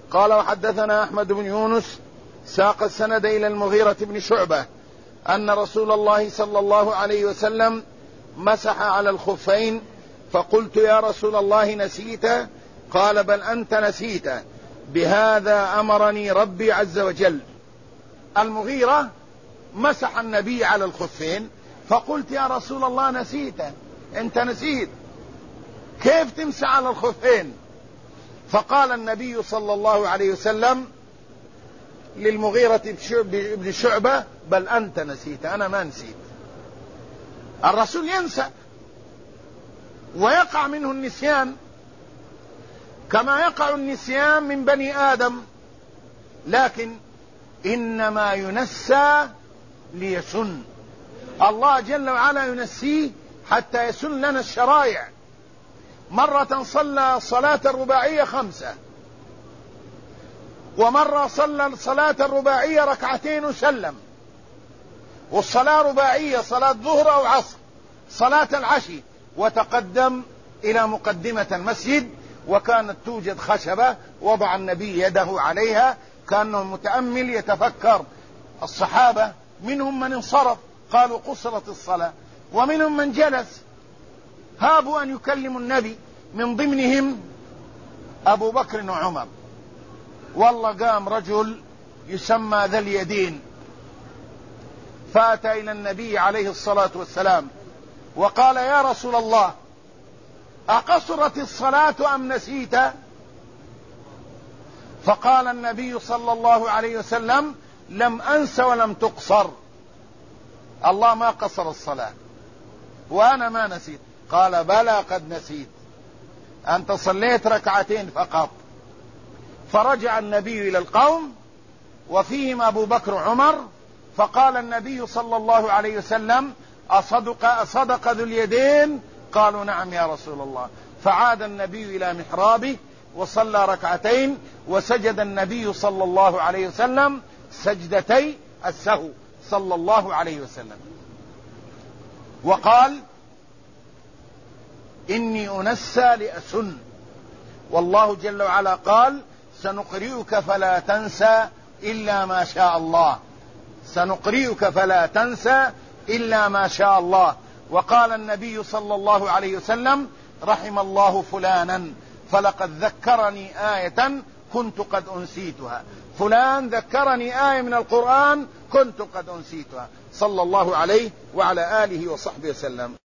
قال وحدثنا أحمد بن يونس ساق السند إلى المغيرة بن شعبة أن رسول الله صلى الله عليه وسلم مسح على الخفين، فقلت يا رسول الله نسيت؟ قال بل أنت نسيت، بهذا أمرني ربي عز وجل. المغيرة مسح النبي على الخفين، فقلت يا رسول الله نسيت، أنت نسيت، كيف تمسح على الخفين؟ فقال النبي صلى الله عليه وسلم للمغيرة بن شعبة بل أنت نسيت، أنا ما نسيت. الرسول ينسى ويقع منه النسيان كما يقع النسيان من بني آدم، لكن إنما ينسى ليسن. الله جل وعلا ينسيه حتى يسن لنا الشرائع. مرة صلى صلاة الرباعية 5، ومرة صلى الصلاة الرباعية 2 وسلم، والصلاة رباعية صلاة ظهر أو عصر، صلاة العشي، وتقدم إلى مقدمة المسجد، وكانت توجد خشبة وضع النبي يده عليها كأنه متأمل يتفكر. الصحابة منهم من انصرف قالوا قصرت الصلاة، ومنهم من جلس هابوا أن يكلموا النبي، من ضمنهم أبو بكر وعمر. والله قام رجل يسمى ذا اليدين فأتى إلى النبي عليه الصلاة والسلام وقال يا رسول الله أقصرت الصلاة أم نسيت؟ فقال النبي صلى الله عليه وسلم لم أنس ولم تقصر، الله ما قصر الصلاة وأنا ما نسيت. قال بلى قد نسيت، أنت صليت 2 فقط. فرجع النبي إلى القوم وفيهم أبو بكر وعمر، فقال النبي صلى الله عليه وسلم أصدق ذو اليدين؟ قالوا نعم يا رسول الله. فعاد النبي إلى محرابه وصلى 2، وسجد النبي صلى الله عليه وسلم سجدتي السهو صلى الله عليه وسلم، وقال إني أنسى لأسن. والله جل وعلا قال سنقرئك فلا تنسى إلا ما شاء الله، سنقرئك فلا تنسى إلا ما شاء الله. وقال النبي صلى الله عليه وسلم رحم الله فلانا فلقد ذكرني آية كنت قد أنسيتها، فلان ذكرني آية من القرآن كنت قد أنسيتها، صلى الله عليه وعلى آله وصحبه وسلم.